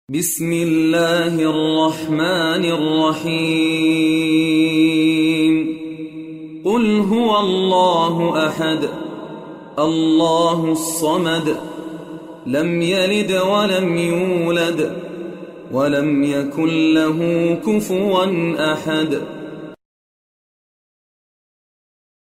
بسم الله الرحمن الرحيم قل هو الله أحد الله الصمد لم يلد ولم يولد ولم يكن له كفوا أحد